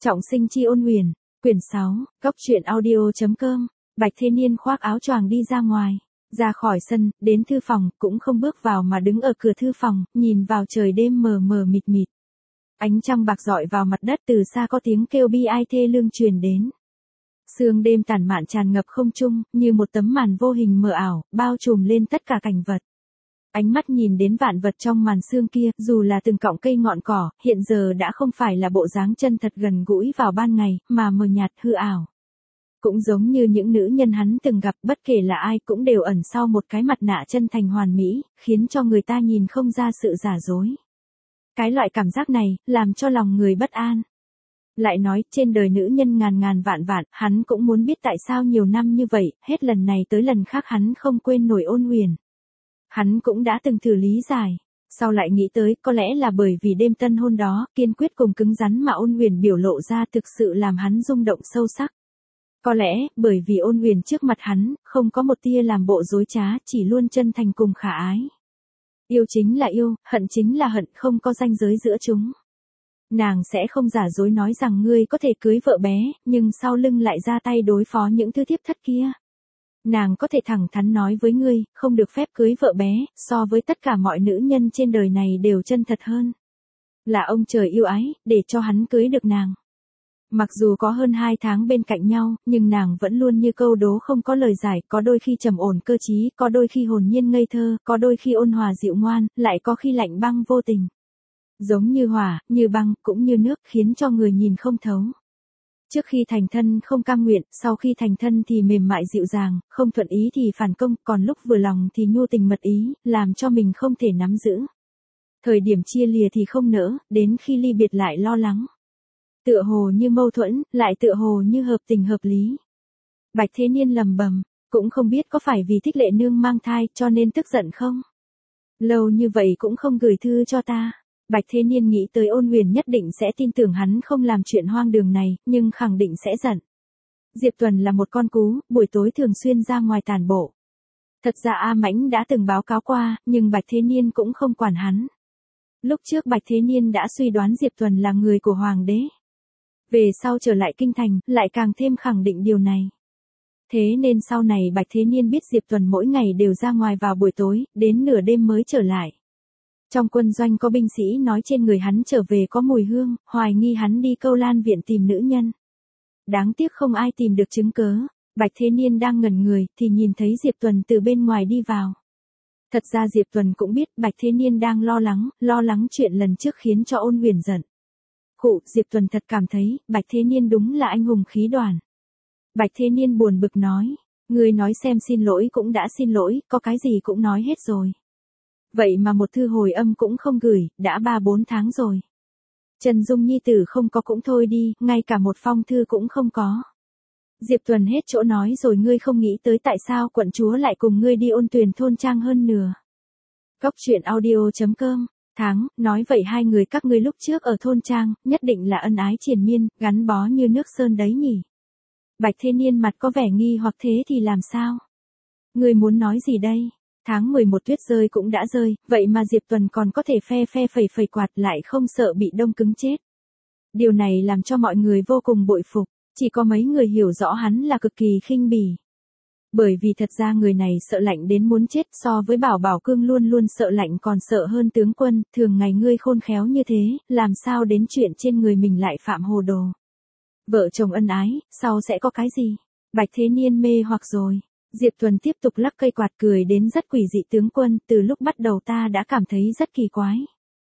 Trọng sinh chi ôn huyền, quyển 6, góc truyện audio.com. Bạch Thế Niên khoác áo choàng đi ra ngoài, ra khỏi sân, đến thư phòng, cũng không bước vào mà đứng ở cửa thư phòng, nhìn vào trời đêm mờ mờ mịt mịt. Ánh trăng bạc rọi vào mặt đất, từ xa có tiếng kêu bi ai thê lương truyền đến. Sương đêm tản mạn tràn ngập không trung, như một tấm màn vô hình mờ ảo, bao trùm lên tất cả cảnh vật. Ánh mắt nhìn đến vạn vật trong màn sương kia, dù là từng cọng cây ngọn cỏ, hiện giờ đã không phải là bộ dáng chân thật gần gũi vào ban ngày, mà mờ nhạt hư ảo. Cũng giống như những nữ nhân hắn từng gặp, bất kể là ai cũng đều ẩn sau một cái mặt nạ chân thành hoàn mỹ, khiến cho người ta nhìn không ra sự giả dối. Cái loại cảm giác này, làm cho lòng người bất an. Lại nói, trên đời nữ nhân ngàn ngàn vạn vạn, hắn cũng muốn biết tại sao nhiều năm như vậy, hết lần này tới lần khác hắn không quên nổi ôn huyền. Hắn cũng đã từng thử lý giải, sau lại nghĩ tới, có lẽ là bởi vì đêm tân hôn đó, kiên quyết cùng cứng rắn mà ôn huyền biểu lộ ra thực sự làm hắn rung động sâu sắc. Có lẽ, bởi vì ôn huyền trước mặt hắn, không có một tia làm bộ dối trá, chỉ luôn chân thành cùng khả ái. Yêu chính là yêu, hận chính là hận, không có ranh giới giữa chúng. Nàng sẽ không giả dối nói rằng ngươi có thể cưới vợ bé, nhưng sau lưng lại ra tay đối phó những thứ thiếp thất kia. Nàng có thể thẳng thắn nói với ngươi, không được phép cưới vợ bé, so với tất cả mọi nữ nhân trên đời này đều chân thật hơn. Là ông trời yêu ái, để cho hắn cưới được nàng. Mặc dù có hơn 2 tháng bên cạnh nhau, nhưng nàng vẫn luôn như câu đố không có lời giải, có đôi khi trầm ổn cơ trí, có đôi khi hồn nhiên ngây thơ, có đôi khi ôn hòa dịu ngoan, lại có khi lạnh băng vô tình. Giống như hỏa, như băng, cũng như nước, khiến cho người nhìn không thấu. Trước khi thành thân không cam nguyện, sau khi thành thân thì mềm mại dịu dàng, không thuận ý thì phản công, còn lúc vừa lòng thì nhu tình mật ý, làm cho mình không thể nắm giữ. Thời điểm chia lìa thì không nỡ, đến khi ly biệt lại lo lắng. Tựa hồ như mâu thuẫn, lại tựa hồ như hợp tình hợp lý. Bạch Thế Niên lầm bầm, cũng không biết có phải vì Thích Lệ Nương mang thai cho nên tức giận không? Lâu như vậy cũng không gửi thư cho ta. Bạch Thế Niên nghĩ tới ôn huyền nhất định sẽ tin tưởng hắn không làm chuyện hoang đường này, nhưng khẳng định sẽ giận. Diệp Tuần là một con cú, buổi tối thường xuyên ra ngoài tản bộ. Thật ra A Mãnh đã từng báo cáo qua, nhưng Bạch Thế Niên cũng không quản hắn. Lúc trước Bạch Thế Niên đã suy đoán Diệp Tuần là người của Hoàng đế. Về sau trở lại kinh thành, lại càng thêm khẳng định điều này. Thế nên sau này Bạch Thế Niên biết Diệp Tuần mỗi ngày đều ra ngoài vào buổi tối, đến nửa đêm mới trở lại. Trong quân doanh có binh sĩ nói trên người hắn trở về có mùi hương, hoài nghi hắn đi Câu Lan viện tìm nữ nhân. Đáng tiếc không ai tìm được chứng cớ. Bạch Thế Niên đang ngẩn người thì nhìn thấy Diệp Tuần từ bên ngoài đi vào. Thật ra Diệp Tuần cũng biết Bạch Thế Niên đang lo lắng chuyện lần trước khiến cho ôn huyền giận. Diệp Tuần thật cảm thấy, Bạch Thế Niên đúng là anh hùng khí đoàn. Bạch Thế Niên buồn bực nói, ngươi nói xem xin lỗi cũng đã xin lỗi, có cái gì cũng nói hết rồi. Vậy mà một thư hồi âm cũng không gửi, đã 3-4 tháng rồi. Trần Dung nhi tử không có cũng thôi đi, ngay cả một phong thư cũng không có. Diệp Tuần hết chỗ nói rồi, ngươi không nghĩ tới tại sao quận chúa lại cùng ngươi đi Ôn Tuyền thôn trang hơn nửa. Góc truyện audio.com. Nói vậy hai người các ngươi lúc trước ở thôn trang, nhất định là ân ái triền miên, gắn bó như nước sơn đấy nhỉ. Bạch Thế Niên mặt có vẻ nghi hoặc, thế thì làm sao? Ngươi muốn nói gì đây? Tháng 11 tuyết rơi cũng đã rơi, vậy mà Diệp Tuần còn có thể phe phẩy quạt lại không sợ bị đông cứng chết. Điều này làm cho mọi người vô cùng bội phục, chỉ có mấy người hiểu rõ hắn là cực kỳ khinh bỉ. Bởi vì thật ra người này sợ lạnh đến muốn chết, so với Bảo Bảo Cương luôn luôn sợ lạnh còn sợ hơn tướng quân, thường ngày ngươi khôn khéo như thế, làm sao đến chuyện trên người mình lại phạm hồ đồ. Vợ chồng ân ái, sau sẽ có cái gì? Bạch Thế Niên mê hoặc rồi. Diệp Tuần tiếp tục lắc cây quạt cười đến rất quỷ dị, tướng quân, từ lúc bắt đầu ta đã cảm thấy rất kỳ quái.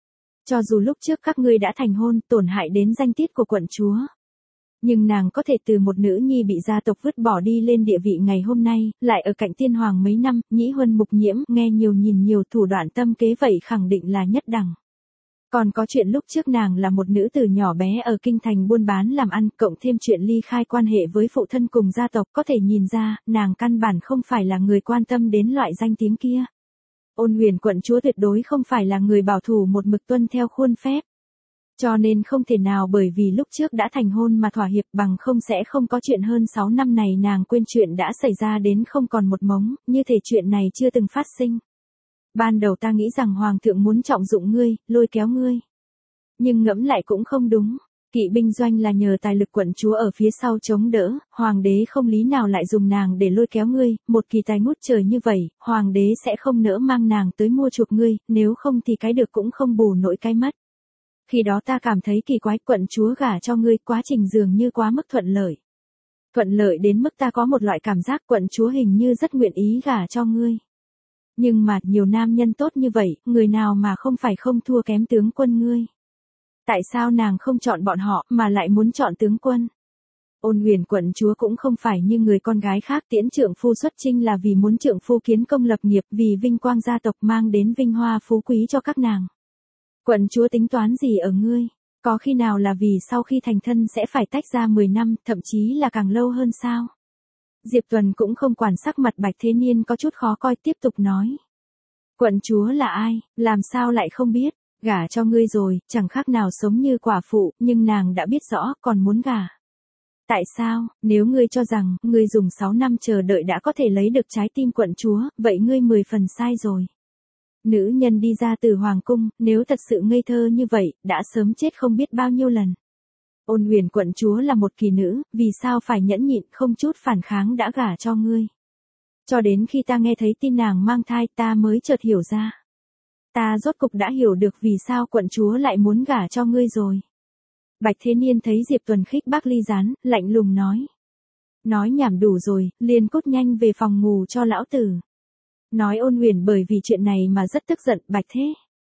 Cho dù lúc trước các ngươi đã thành hôn, tổn hại đến danh tiết của quận chúa. Nhưng nàng có thể từ một nữ nhi bị gia tộc vứt bỏ đi lên địa vị ngày hôm nay, lại ở cạnh tiên hoàng mấy năm, nhĩ huân mục nhiễm, nghe nhiều nhìn nhiều, thủ đoạn tâm kế vậy khẳng định là nhất đẳng. Còn có chuyện lúc trước nàng là một nữ tử nhỏ bé ở kinh thành buôn bán làm ăn, cộng thêm chuyện ly khai quan hệ với phụ thân cùng gia tộc, có thể nhìn ra, nàng căn bản không phải là người quan tâm đến loại danh tiếng kia. Ôn huyền quận chúa tuyệt đối không phải là người bảo thủ một mực tuân theo khuôn phép. Cho nên không thể nào bởi vì lúc trước đã thành hôn mà thỏa hiệp, bằng không sẽ không có chuyện hơn 6 năm này nàng quên chuyện đã xảy ra đến không còn một mống, như thể chuyện này chưa từng phát sinh. Ban đầu ta nghĩ rằng Hoàng thượng muốn trọng dụng ngươi, lôi kéo ngươi. Nhưng ngẫm lại cũng không đúng. Kỵ binh doanh là nhờ tài lực quận chúa ở phía sau chống đỡ, hoàng đế không lý nào lại dùng nàng để lôi kéo ngươi, một kỳ tài ngút trời như vậy, hoàng đế sẽ không nỡ mang nàng tới mua chuộc ngươi, nếu không thì cái được cũng không bù nổi cái mất. Khi đó ta cảm thấy kỳ quái, quận chúa gả cho ngươi, quá trình dường như quá mức thuận lợi. Thuận lợi đến mức ta có một loại cảm giác quận chúa hình như rất nguyện ý gả cho ngươi. Nhưng mà, nhiều nam nhân tốt như vậy, người nào mà không phải không thua kém tướng quân ngươi. Tại sao nàng không chọn bọn họ, mà lại muốn chọn tướng quân? Ôn Huyền quận chúa cũng không phải như người con gái khác, tiễn trượng phu xuất chinh là vì muốn trượng phu kiến công lập nghiệp, vì vinh quang gia tộc mang đến vinh hoa phú quý cho các nàng. Quận chúa tính toán gì ở ngươi? Có khi nào là vì sau khi thành thân sẽ phải tách ra 10 năm, thậm chí là càng lâu hơn sao? Diệp Tuần cũng không quản sắc mặt Bạch Thế Niên có chút khó coi, tiếp tục nói. Quận chúa là ai, làm sao lại không biết, gả cho ngươi rồi, chẳng khác nào sống như quả phụ, nhưng nàng đã biết rõ, còn muốn gả. Tại sao, nếu ngươi cho rằng, ngươi dùng 6 năm chờ đợi đã có thể lấy được trái tim quận chúa, vậy ngươi 10 phần sai rồi. Nữ nhân đi ra từ hoàng cung, nếu thật sự ngây thơ như vậy, đã sớm chết không biết bao nhiêu lần. Ôn Huyền quận chúa là một kỳ nữ, vì sao phải nhẫn nhịn không chút phản kháng đã gả cho ngươi. Cho đến khi ta nghe thấy tin nàng mang thai ta mới chợt hiểu ra. Ta rốt cục đã hiểu được vì sao quận chúa lại muốn gả cho ngươi rồi. Bạch Thế Niên thấy Diệp Tuần khích bác ly gián, lạnh lùng nói. Nói nhảm đủ rồi, liền cút nhanh về phòng ngủ cho lão tử. Nói Ôn Huyền bởi vì chuyện này mà rất tức giận, Bạch Thế.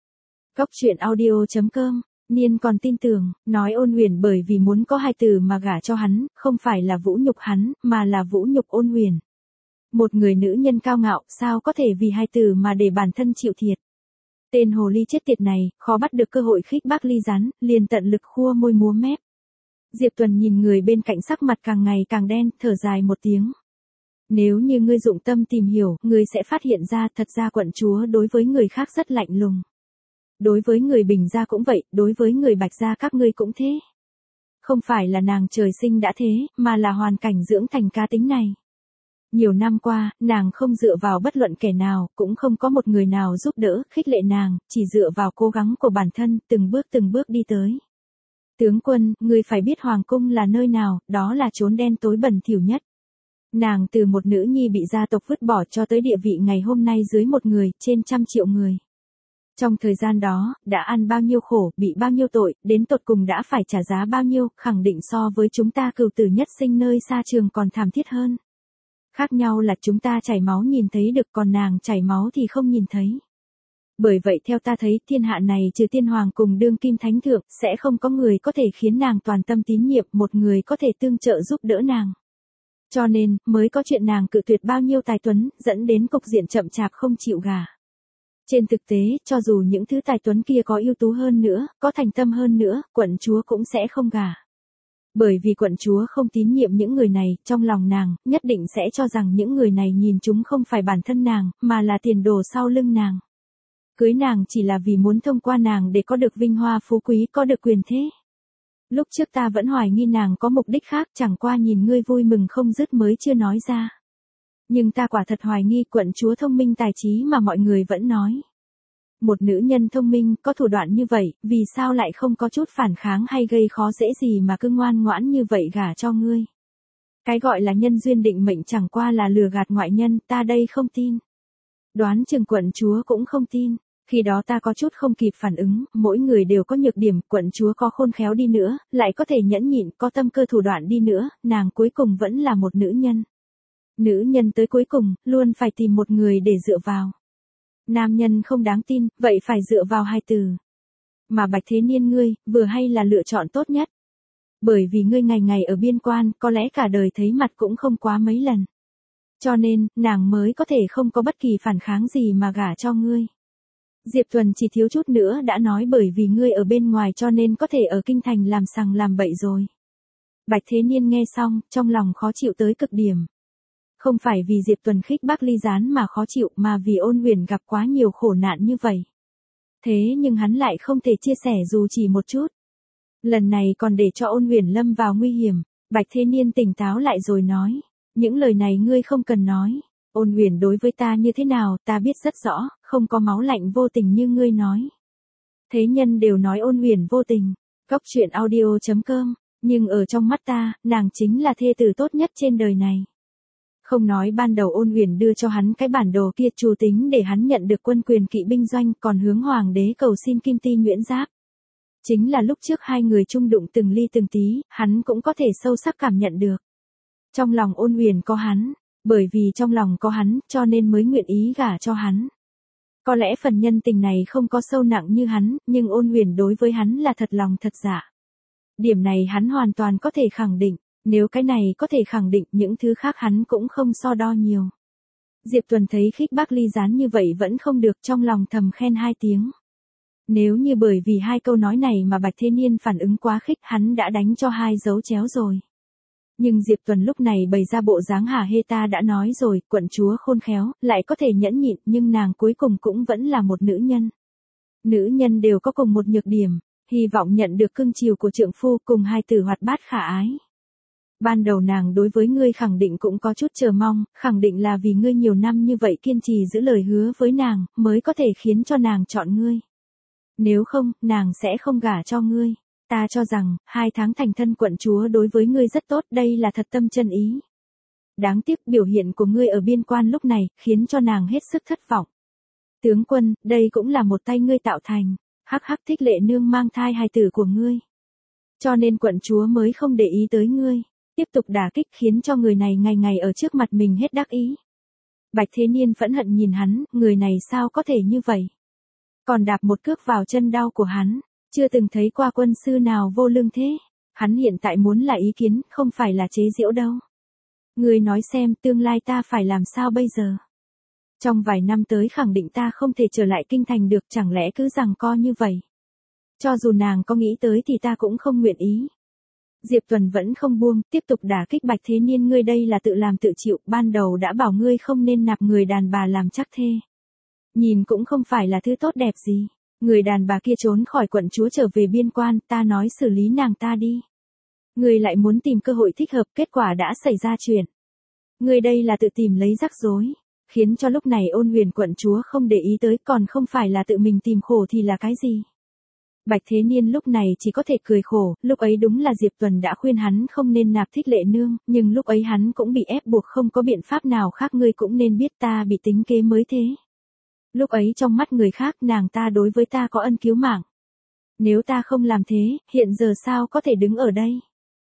Góc truyện audio.com, Niên còn tin tưởng, nói Ôn Huyền bởi vì muốn có hai từ mà gả cho hắn, không phải là vũ nhục hắn, mà là vũ nhục Ôn Huyền. Một người nữ nhân cao ngạo, sao có thể vì hai từ mà để bản thân chịu thiệt. Tên hồ ly chết tiệt này, khó bắt được cơ hội khích bác ly gián, liền tận lực khua môi múa mép. Diệp Tuần nhìn người bên cạnh sắc mặt càng ngày càng đen, thở dài một tiếng. Nếu như ngươi dụng tâm tìm hiểu, ngươi sẽ phát hiện ra thật ra quận chúa đối với người khác rất lạnh lùng. Đối với người Bình gia cũng vậy, đối với người Bạch gia các ngươi cũng thế. Không phải là nàng trời sinh đã thế, mà là hoàn cảnh dưỡng thành cá tính này. Nhiều năm qua, nàng không dựa vào bất luận kẻ nào, cũng không có một người nào giúp đỡ, khích lệ nàng, chỉ dựa vào cố gắng của bản thân, từng bước đi tới. Tướng quân, ngươi phải biết hoàng cung là nơi nào, đó là chốn đen tối bẩn thỉu nhất. Nàng từ một nữ nhi bị gia tộc vứt bỏ cho tới địa vị ngày hôm nay dưới một người, trên 100 triệu người. Trong thời gian đó, đã ăn bao nhiêu khổ, bị bao nhiêu tội, đến tột cùng đã phải trả giá bao nhiêu, khẳng định so với chúng ta cừu tử nhất sinh nơi xa trường còn thảm thiết hơn. Khác nhau là chúng ta chảy máu nhìn thấy được, còn nàng chảy máu thì không nhìn thấy. Bởi vậy theo ta thấy, thiên hạ này trừ tiên hoàng cùng đương kim thánh thượng, sẽ không có người có thể khiến nàng toàn tâm tín nhiệm, một người có thể tương trợ giúp đỡ nàng. Cho nên, mới có chuyện nàng cự tuyệt bao nhiêu tài tuấn, dẫn đến cục diện chậm chạp không chịu gả. Trên thực tế, cho dù những thứ tài tuấn kia có ưu tú hơn nữa, có thành tâm hơn nữa, quận chúa cũng sẽ không gả. Bởi vì quận chúa không tín nhiệm những người này, trong lòng nàng, nhất định sẽ cho rằng những người này nhìn chúng không phải bản thân nàng, mà là tiền đồ sau lưng nàng. Cưới nàng chỉ là vì muốn thông qua nàng để có được vinh hoa phú quý, có được quyền thế. Lúc trước ta vẫn hoài nghi nàng có mục đích khác, chẳng qua nhìn ngươi vui mừng không dứt mới chưa nói ra. Nhưng ta quả thật hoài nghi quận chúa thông minh tài trí mà mọi người vẫn nói. Một nữ nhân thông minh, có thủ đoạn như vậy, vì sao lại không có chút phản kháng hay gây khó dễ gì mà cứ ngoan ngoãn như vậy gả cho ngươi. Cái gọi là nhân duyên định mệnh chẳng qua là lừa gạt ngoại nhân, ta đây không tin. Đoán chừng quận chúa cũng không tin. Khi đó ta có chút không kịp phản ứng, mỗi người đều có nhược điểm, quận chúa có khôn khéo đi nữa, lại có thể nhẫn nhịn, có tâm cơ thủ đoạn đi nữa, nàng cuối cùng vẫn là một nữ nhân. Nữ nhân tới cuối cùng, luôn phải tìm một người để dựa vào. Nam nhân không đáng tin, vậy phải dựa vào hai từ. Mà Bạch Thế Niên ngươi, vừa hay là lựa chọn tốt nhất. Bởi vì ngươi ngày ngày ở biên quan, có lẽ cả đời thấy mặt cũng không quá mấy lần. Cho nên, nàng mới có thể không có bất kỳ phản kháng gì mà gả cho ngươi. Diệp Tuần chỉ thiếu chút nữa đã nói bởi vì ngươi ở bên ngoài cho nên có thể ở kinh thành làm sằng làm bậy rồi. Bạch Thế Niên nghe xong, trong lòng khó chịu tới cực điểm. Không phải vì Diệp Tuần khích bác ly gián mà khó chịu mà vì Ôn Huyền gặp quá nhiều khổ nạn như vậy. Thế nhưng hắn lại không thể chia sẻ dù chỉ một chút. Lần này còn để cho Ôn Huyền lâm vào nguy hiểm. Bạch Thế Niên tỉnh táo lại rồi nói. Những lời này ngươi không cần nói. Ôn Huyền đối với ta như thế nào, ta biết rất rõ, không có máu lạnh vô tình như ngươi nói. Thế nhân đều nói Ôn Huyền vô tình. Góc truyện audio.com, nhưng ở trong mắt ta, nàng chính là thê tử tốt nhất trên đời này. Không nói ban đầu Ôn Uyển đưa cho hắn cái bản đồ kia chủ tính để hắn nhận được quân quyền kỵ binh doanh, còn hướng hoàng đế cầu xin kim ti nhuyễn giáp. Chính là lúc trước hai người chung đụng từng ly từng tí, hắn cũng có thể sâu sắc cảm nhận được. Trong lòng Ôn Uyển có hắn, bởi vì trong lòng có hắn, cho nên mới nguyện ý gả cho hắn. Có lẽ phần nhân tình này không có sâu nặng như hắn, nhưng Ôn Uyển đối với hắn là thật lòng thật dạ. Điểm này hắn hoàn toàn có thể khẳng định, nếu cái này có thể khẳng định những thứ khác hắn cũng không so đo nhiều. Diệp Tuần thấy Khích Bác ly gián như vậy vẫn không được, trong lòng thầm khen hai tiếng. Nếu như bởi vì hai câu nói này mà Bạch Thế Niên phản ứng quá khích, hắn đã đánh cho hai dấu chéo rồi. Nhưng Diệp Tuần lúc này bày ra bộ dáng hả hê, ta đã nói rồi, quận chúa khôn khéo, lại có thể nhẫn nhịn, nhưng nàng cuối cùng cũng vẫn là một nữ nhân. Nữ nhân đều có cùng một nhược điểm, hy vọng nhận được cưng chiều của trượng phu, cùng hai tử hoạt bát khả ái. Ban đầu nàng đối với ngươi khẳng định cũng có chút chờ mong, khẳng định là vì ngươi nhiều năm như vậy kiên trì giữ lời hứa với nàng, mới có thể khiến cho nàng chọn ngươi. Nếu không, nàng sẽ không gả cho ngươi. Ta cho rằng, 2 tháng thành thân quận chúa đối với ngươi rất tốt, đây là thật tâm chân ý. Đáng tiếc biểu hiện của ngươi ở biên quan lúc này, khiến cho nàng hết sức thất vọng. Tướng quân, đây cũng là một tay ngươi tạo thành. Hắc hắc, Thích Lệ nương mang thai hài tử của ngươi. Cho nên quận chúa mới không để ý tới ngươi. Tiếp tục đả kích khiến cho người này ngày ngày ở trước mặt mình hết đắc ý. Bạch Thế Niên phẫn hận nhìn hắn, người này sao có thể như vậy. Còn đạp một cước vào chân đau của hắn. Chưa từng thấy qua quân sư nào vô lương thế. Hắn hiện tại muốn là ý kiến, không phải là chế giễu đâu. Ngươi nói xem tương lai ta phải làm sao bây giờ. Trong vài năm tới khẳng định ta không thể trở lại kinh thành được, chẳng lẽ cứ giằng co như vậy. Cho dù nàng có nghĩ tới thì ta cũng không nguyện ý. Diệp Tuần vẫn không buông, tiếp tục đả kích Bạch Thế Niên, ngươi đây là tự làm tự chịu, ban đầu đã bảo ngươi không nên nạp người đàn bà làm chắc thê. Nhìn cũng không phải là thứ tốt đẹp gì. Người đàn bà kia trốn khỏi quận chúa trở về biên quan, ta nói xử lý nàng ta đi. Ngươi lại muốn tìm cơ hội thích hợp, kết quả đã xảy ra chuyện. Ngươi đây là tự tìm lấy rắc rối, khiến cho lúc này Ôn Uyển quận chúa không để ý tới, còn không phải là tự mình tìm khổ thì là cái gì. Bạch Thế Niên lúc này chỉ có thể cười khổ, lúc ấy đúng là Diệp Tuần đã khuyên hắn không nên nạp Thích Lệ nương, nhưng lúc ấy hắn cũng bị ép buộc, không có biện pháp nào khác, ngươi cũng nên biết ta bị tính kế mới thế. Lúc ấy trong mắt người khác nàng ta đối với ta có ân cứu mạng. Nếu ta không làm thế, hiện giờ sao có thể đứng ở đây.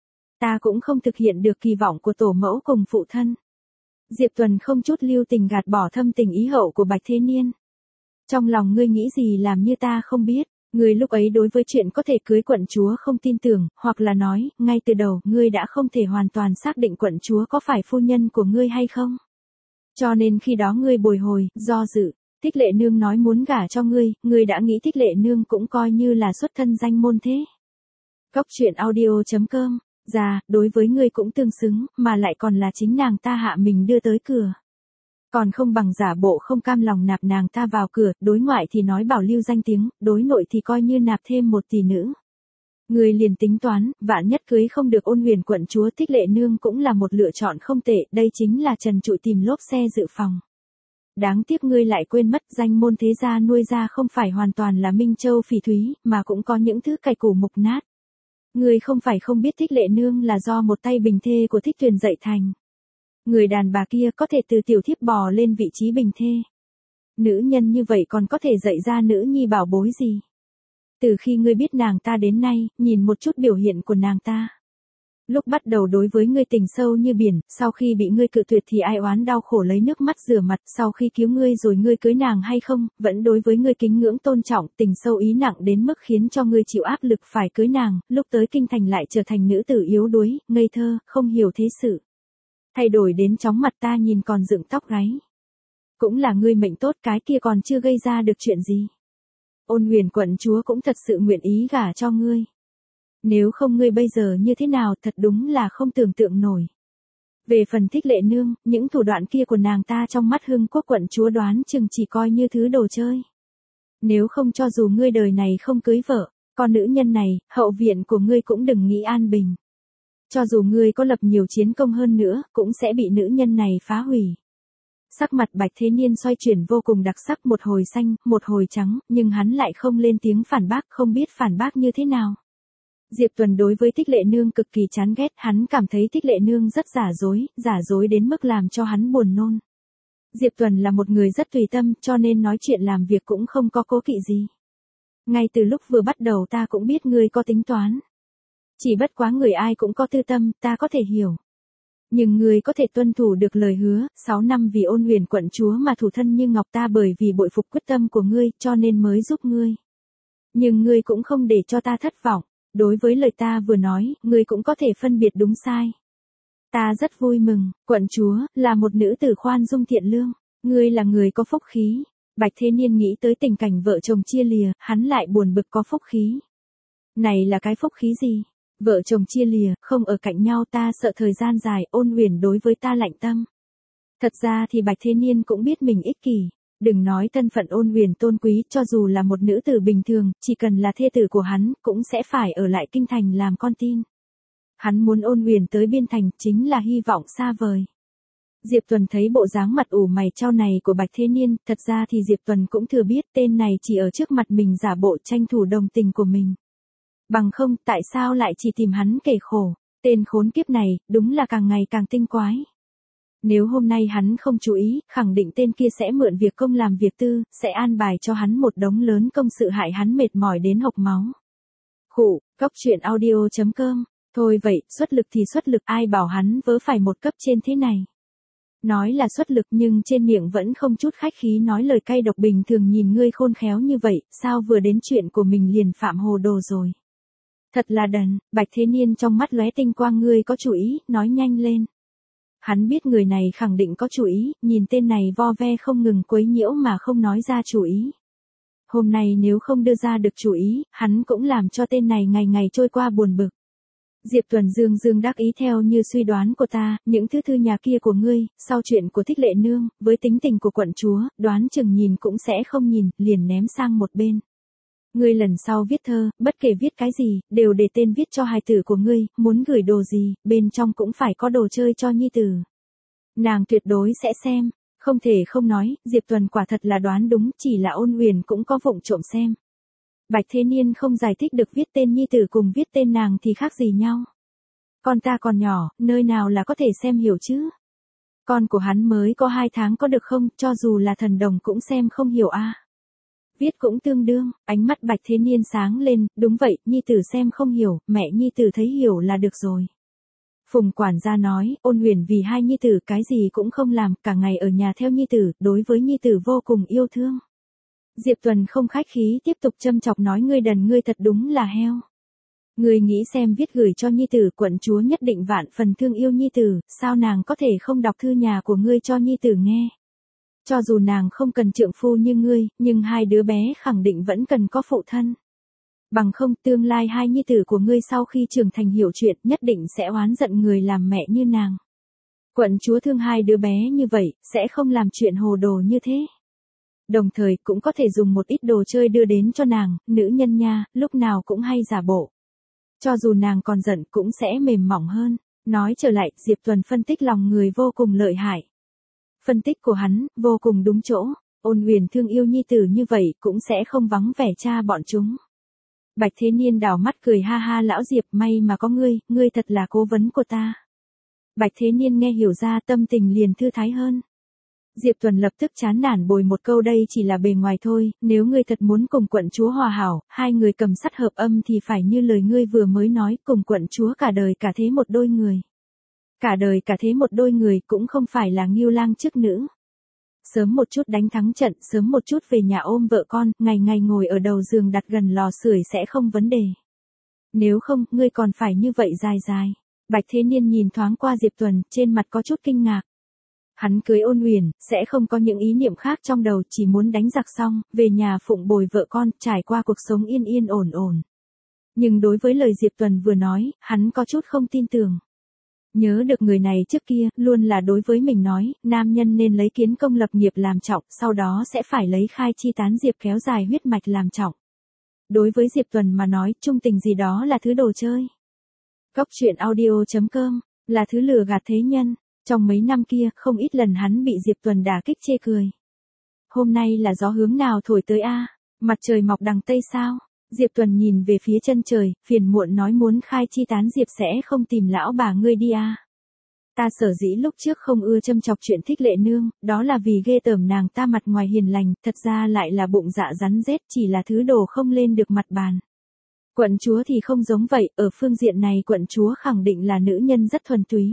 Ta cũng không thực hiện được kỳ vọng của tổ mẫu cùng phụ thân. Diệp Tuần không chút lưu tình gạt bỏ thâm tình ý hậu của Bạch Thế Niên. Trong lòng ngươi nghĩ gì làm như ta không biết. Ngươi lúc ấy đối với chuyện có thể cưới quận chúa không tin tưởng, hoặc là nói, ngay từ đầu, ngươi đã không thể hoàn toàn xác định quận chúa có phải phu nhân của ngươi hay không. Cho nên khi đó ngươi bồi hồi, do dự. Thích Lệ nương nói muốn gả cho ngươi đã nghĩ Thích Lệ nương cũng coi như là xuất thân danh môn thế. Góc truyện audio.com, đối với ngươi cũng tương xứng, mà lại còn là chính nàng ta hạ mình đưa tới cửa. Còn không bằng giả bộ không cam lòng nạp nàng ta vào cửa, đối ngoại thì nói bảo lưu danh tiếng, đối nội thì coi như nạp thêm một tỷ nữ. Ngươi liền tính toán, vạn nhất cưới không được Ôn Uyển quận chúa, Thích Lệ nương cũng là một lựa chọn không tệ, đây chính là trần trụi tìm lốp xe dự phòng. Đáng tiếc ngươi lại quên mất danh môn thế gia nuôi ra không phải hoàn toàn là minh châu phỉ thúy, mà cũng có những thứ cày củ mục nát. Ngươi không phải không biết Thích Lệ nương là do một tay bình thê của Thích Tuyền dạy thành. Người đàn bà kia có thể từ tiểu thiếp bò lên vị trí bình thê. Nữ nhân như vậy còn có thể dạy ra nữ nhi bảo bối gì. Từ khi ngươi biết nàng ta đến nay, nhìn một chút biểu hiện của nàng ta. Lúc bắt đầu đối với ngươi tình sâu như biển, sau khi bị ngươi cự tuyệt thì ai oán đau khổ lấy nước mắt rửa mặt, sau khi cứu ngươi rồi ngươi cưới nàng hay không, vẫn đối với ngươi kính ngưỡng tôn trọng, tình sâu ý nặng đến mức khiến cho ngươi chịu áp lực phải cưới nàng, lúc tới kinh thành lại trở thành nữ tử yếu đuối, ngây thơ, không hiểu thế sự. Thay đổi đến chóng mặt ta nhìn còn dựng tóc gáy. Cũng là ngươi mệnh tốt, cái kia còn chưa gây ra được chuyện gì. Ôn Uyển quận chúa cũng thật sự nguyện ý gả cho ngươi. Nếu không ngươi bây giờ như thế nào thật đúng là không tưởng tượng nổi. Về phần Thích Lệ nương, những thủ đoạn kia của nàng ta trong mắt Hưng Quốc quận chúa đoán chừng chỉ coi như thứ đồ chơi. Nếu không cho dù ngươi đời này không cưới vợ, con nữ nhân này, hậu viện của ngươi cũng đừng nghĩ an bình. Cho dù ngươi có lập nhiều chiến công hơn nữa, cũng sẽ bị nữ nhân này phá hủy. Sắc mặt Bạch Thế Niên xoay chuyển vô cùng đặc sắc, một hồi xanh, một hồi trắng, nhưng hắn lại không lên tiếng phản bác, không biết phản bác như thế nào. Diệp Tuần đối với Thích Lệ Nương cực kỳ chán ghét, hắn cảm thấy Thích Lệ Nương rất giả dối đến mức làm cho hắn buồn nôn. Diệp Tuần là một người rất tùy tâm, cho nên nói chuyện làm việc cũng không có cố kỵ gì. Ngay từ lúc vừa bắt đầu ta cũng biết ngươi có tính toán. Chỉ bất quá người ai cũng có tư tâm, ta có thể hiểu. Nhưng ngươi có thể tuân thủ được lời hứa, 6 năm vì Ôn Huyền quận chúa mà thủ thân như ngọc, ta bởi vì bội phục quyết tâm của ngươi, cho nên mới giúp ngươi. Nhưng ngươi cũng không để cho ta thất vọng, đối với lời ta vừa nói, ngươi cũng có thể phân biệt đúng sai. Ta rất vui mừng, quận chúa, là một nữ tử khoan dung thiện lương, ngươi là người có phúc khí. Bạch Thế Niên nghĩ tới tình cảnh vợ chồng chia lìa, hắn lại buồn bực có phúc khí. Này là cái phúc khí gì? Vợ chồng chia lìa, không ở cạnh nhau, ta sợ thời gian dài, Ôn Huyền đối với ta lạnh tâm. Thật ra thì Bạch Thế Niên cũng biết mình ích kỷ. Đừng nói thân phận Ôn Huyền tôn quý, cho dù là một nữ tử bình thường, chỉ cần là thê tử của hắn, cũng sẽ phải ở lại kinh thành làm con tin. Hắn muốn Ôn Huyền tới biên thành, chính là hy vọng xa vời. Diệp Tuần thấy bộ dáng mặt ủ mày chau này của Bạch Thế Niên, thật ra thì Diệp Tuần cũng thừa biết tên này chỉ ở trước mặt mình giả bộ tranh thủ đồng tình của mình. Bằng không, tại sao lại chỉ tìm hắn kể khổ, tên khốn kiếp này, đúng là càng ngày càng tinh quái. Nếu hôm nay hắn không chú ý, khẳng định tên kia sẽ mượn việc công làm việc tư, sẽ an bài cho hắn một đống lớn công sự hại hắn mệt mỏi đến hộc máu. Khụ, Cóc Truyện Audio.com. Thôi vậy, xuất lực thì xuất lực, ai bảo hắn vớ phải một cấp trên thế này. Nói là xuất lực nhưng trên miệng vẫn không chút khách khí nói lời cay độc, bình thường nhìn ngươi khôn khéo như vậy, sao vừa đến chuyện của mình liền phạm hồ đồ rồi. Thật là đần, Bạch Thế Niên trong mắt lóe tinh quang, ngươi có chủ ý, nói nhanh lên. Hắn biết người này khẳng định có chủ ý, nhìn tên này vo ve không ngừng quấy nhiễu mà không nói ra chủ ý. Hôm nay nếu không đưa ra được chủ ý, hắn cũng làm cho tên này ngày ngày trôi qua buồn bực. Diệp Tuần dương đắc ý, theo như suy đoán của ta, những thư nhà kia của ngươi, sau chuyện của Thích Lệ Nương, với tính tình của quận chúa, đoán chừng nhìn cũng sẽ không nhìn, liền ném sang một bên. Ngươi lần sau viết thơ, bất kể viết cái gì, đều để tên viết cho hài tử của ngươi, muốn gửi đồ gì, bên trong cũng phải có đồ chơi cho nhi tử. Nàng tuyệt đối sẽ xem, không thể không nói, Diệp Tuần quả thật là đoán đúng, chỉ là Ôn Huyền cũng có vụng trộm xem. Bạch Thế Niên không giải thích được viết tên nhi tử cùng viết tên nàng thì khác gì nhau. Con ta còn nhỏ, nơi nào là có thể xem hiểu chứ? Con của hắn mới có 2 tháng có được không, cho dù là thần đồng cũng xem không hiểu a. Viết cũng tương đương, ánh mắt Bạch Thế Niên sáng lên, đúng vậy, nhi tử xem không hiểu, mẹ nhi tử thấy hiểu là được rồi. Phùng quản gia nói, Ôn Huyền vì hai nhi tử cái gì cũng không làm, cả ngày ở nhà theo nhi tử, đối với nhi tử vô cùng yêu thương. Diệp Tuần không khách khí tiếp tục châm chọc nói, ngươi đần, ngươi thật đúng là heo. Ngươi nghĩ xem viết gửi cho nhi tử, quận chúa nhất định vạn phần thương yêu nhi tử, sao nàng có thể không đọc thư nhà của ngươi cho nhi tử nghe. Cho dù nàng không cần trượng phu như ngươi, nhưng hai đứa bé khẳng định vẫn cần có phụ thân. Bằng không, tương lai hai nhi tử của ngươi sau khi trưởng thành hiểu chuyện, nhất định sẽ oán giận người làm mẹ như nàng. Quận chúa thương hai đứa bé như vậy, sẽ không làm chuyện hồ đồ như thế. Đồng thời cũng có thể dùng một ít đồ chơi đưa đến cho nàng, nữ nhân nha, lúc nào cũng hay giả bộ. Cho dù nàng còn giận cũng sẽ mềm mỏng hơn. Nói trở lại, Diệp Tuần phân tích lòng người vô cùng lợi hại. Phân tích của hắn, vô cùng đúng chỗ. Ôn Huyền thương yêu nhi tử như vậy, cũng sẽ không vắng vẻ cha bọn chúng. Bạch Thế Niên đảo mắt cười ha ha, lão Diệp, may mà có ngươi thật là cố vấn của ta. Bạch Thế Niên nghe hiểu ra, tâm tình liền thư thái hơn. Diệp Tuần lập tức chán nản bồi một câu, đây chỉ là bề ngoài thôi, nếu ngươi thật muốn cùng quận chúa hòa hảo, hai người cầm sắt hợp âm thì phải như lời ngươi vừa mới nói, cùng quận chúa cả đời cả thế một đôi người. Cả đời cả thế một đôi người cũng không phải là Ngưu Lang chức nữ. Sớm một chút đánh thắng trận, sớm một chút về nhà ôm vợ con, ngày ngày ngồi ở đầu giường đặt gần lò sưởi sẽ không vấn đề. Nếu không, ngươi còn phải như vậy dài dài. Bạch Thế Niên nhìn thoáng qua Diệp Tuần, trên mặt có chút kinh ngạc. Hắn cưới Ôn Huyền, sẽ không có những ý niệm khác trong đầu, chỉ muốn đánh giặc xong, về nhà phụng bồi vợ con, trải qua cuộc sống yên yên ổn ổn. Nhưng đối với lời Diệp Tuần vừa nói, hắn có chút không tin tưởng. Nhớ được người này trước kia, luôn là đối với mình nói, nam nhân nên lấy kiến công lập nghiệp làm trọng, sau đó sẽ phải lấy khai chi tán diệp kéo dài huyết mạch làm trọng. Đối với Diệp Tuần mà nói, trung tình gì đó là thứ đồ chơi. Cóc Truyện Audio.com, là thứ lừa gạt thế nhân. Trong mấy năm kia, không ít lần hắn bị Diệp Tuần đả kích chê cười. Hôm nay là gió hướng nào thổi tới a? Mặt trời mọc đằng Tây sao? Diệp Tuần nhìn về phía chân trời, phiền muộn nói muốn khai chi tán diệp sẽ không tìm lão bà ngươi đi à. Ta sở dĩ lúc trước không ưa châm chọc chuyện thích lệ nương, đó là vì ghê tởm nàng ta mặt ngoài hiền lành, thật ra lại là bụng dạ rắn rết, chỉ là thứ đồ không lên được mặt bàn. Quận chúa thì không giống vậy, ở phương diện này quận chúa khẳng định là nữ nhân rất thuần túy.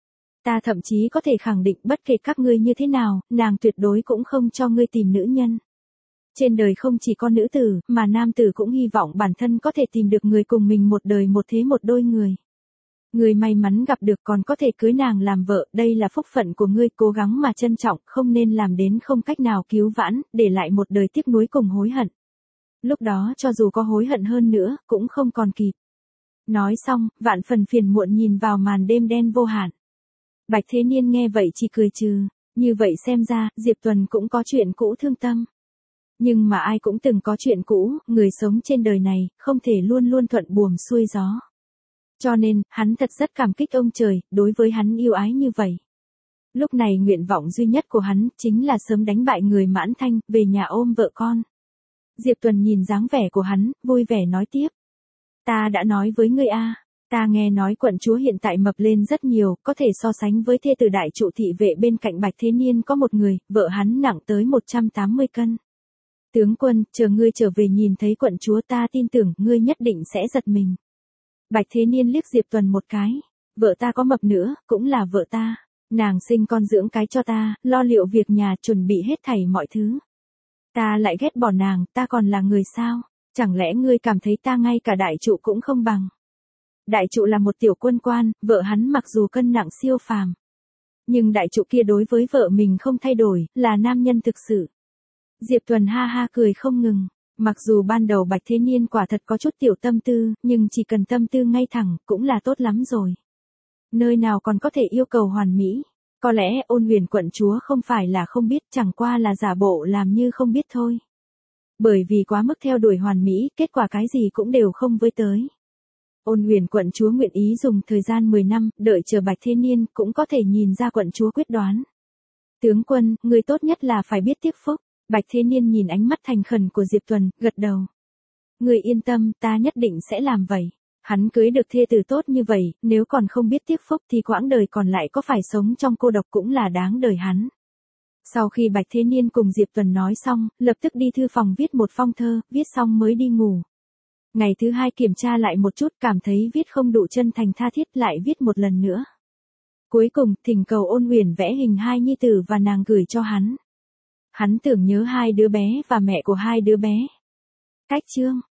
Ta thậm chí có thể khẳng định bất kể các ngươi như thế nào, nàng tuyệt đối cũng không cho ngươi tìm nữ nhân. Trên đời không chỉ có nữ tử, mà nam tử cũng hy vọng bản thân có thể tìm được người cùng mình một đời một thế một đôi người. Ngươi may mắn gặp được còn có thể cưới nàng làm vợ, đây là phúc phận của ngươi, cố gắng mà trân trọng, không nên làm đến không cách nào cứu vãn, để lại một đời tiếc nuối cùng hối hận. Lúc đó cho dù có hối hận hơn nữa, cũng không còn kịp. Nói xong, vạn phần phiền muộn nhìn vào màn đêm đen vô hạn. Bạch Thế Niên nghe vậy chỉ cười trừ, như vậy xem ra, Diệp Tuần cũng có chuyện cũ thương tâm. Nhưng mà ai cũng từng có chuyện cũ, người sống trên đời này, không thể luôn luôn thuận buồm xuôi gió. Cho nên, hắn thật rất cảm kích ông trời, đối với hắn yêu ái như vậy. Lúc này nguyện vọng duy nhất của hắn, chính là sớm đánh bại người Mãn Thanh, về nhà ôm vợ con. Diệp Tuần nhìn dáng vẻ của hắn, vui vẻ nói tiếp. Ta đã nói với ngươi a, ta nghe nói quận chúa hiện tại mập lên rất nhiều, có thể so sánh với thê tử đại trụ thị vệ bên cạnh Bạch Thế Niên có một người, vợ hắn nặng tới 180 cân. Tướng quân, chờ ngươi trở về nhìn thấy quận chúa ta tin tưởng ngươi nhất định sẽ giật mình. Bạch Thế Niên liếc Diệp Tuần một cái. Vợ ta có mập nữa, cũng là vợ ta. Nàng sinh con dưỡng cái cho ta, lo liệu việc nhà, chuẩn bị hết thảy mọi thứ. Ta lại ghét bỏ nàng, ta còn là người sao? Chẳng lẽ ngươi cảm thấy ta ngay cả đại trụ cũng không bằng? Đại trụ là một tiểu quân quan, vợ hắn mặc dù cân nặng siêu phàm. Nhưng đại trụ kia đối với vợ mình không thay đổi, là nam nhân thực sự. Diệp Tuần ha ha cười không ngừng. Mặc dù ban đầu Bạch Thế Niên quả thật có chút tiểu tâm tư, nhưng chỉ cần tâm tư ngay thẳng, cũng là tốt lắm rồi. Nơi nào còn có thể yêu cầu hoàn mỹ. Có lẽ Ôn Huyền quận chúa không phải là không biết, chẳng qua là giả bộ làm như không biết thôi. Bởi vì quá mức theo đuổi hoàn mỹ, kết quả cái gì cũng đều không với tới. Ôn Huyền quận chúa nguyện ý dùng thời gian 10 năm, đợi chờ Bạch Thế Niên, cũng có thể nhìn ra quận chúa quyết đoán. Tướng quân, người tốt nhất là phải biết tiếc phúc. Bạch Thế Niên nhìn ánh mắt thành khẩn của Diệp Tuần, gật đầu. Người yên tâm, ta nhất định sẽ làm vậy. Hắn cưới được thê tử tốt như vậy, nếu còn không biết tiếc phúc thì quãng đời còn lại có phải sống trong cô độc cũng là đáng đời hắn. Sau khi Bạch Thế Niên cùng Diệp Tuần nói xong, lập tức đi thư phòng viết một phong thơ, viết xong mới đi ngủ. Ngày thứ hai kiểm tra lại một chút, cảm thấy viết không đủ chân thành tha thiết, lại viết một lần nữa. Cuối cùng, thỉnh cầu Ôn Huyền vẽ hình hai nhi tử và nàng gửi cho hắn. Hắn tưởng nhớ hai đứa bé và mẹ của hai đứa bé. Cách chương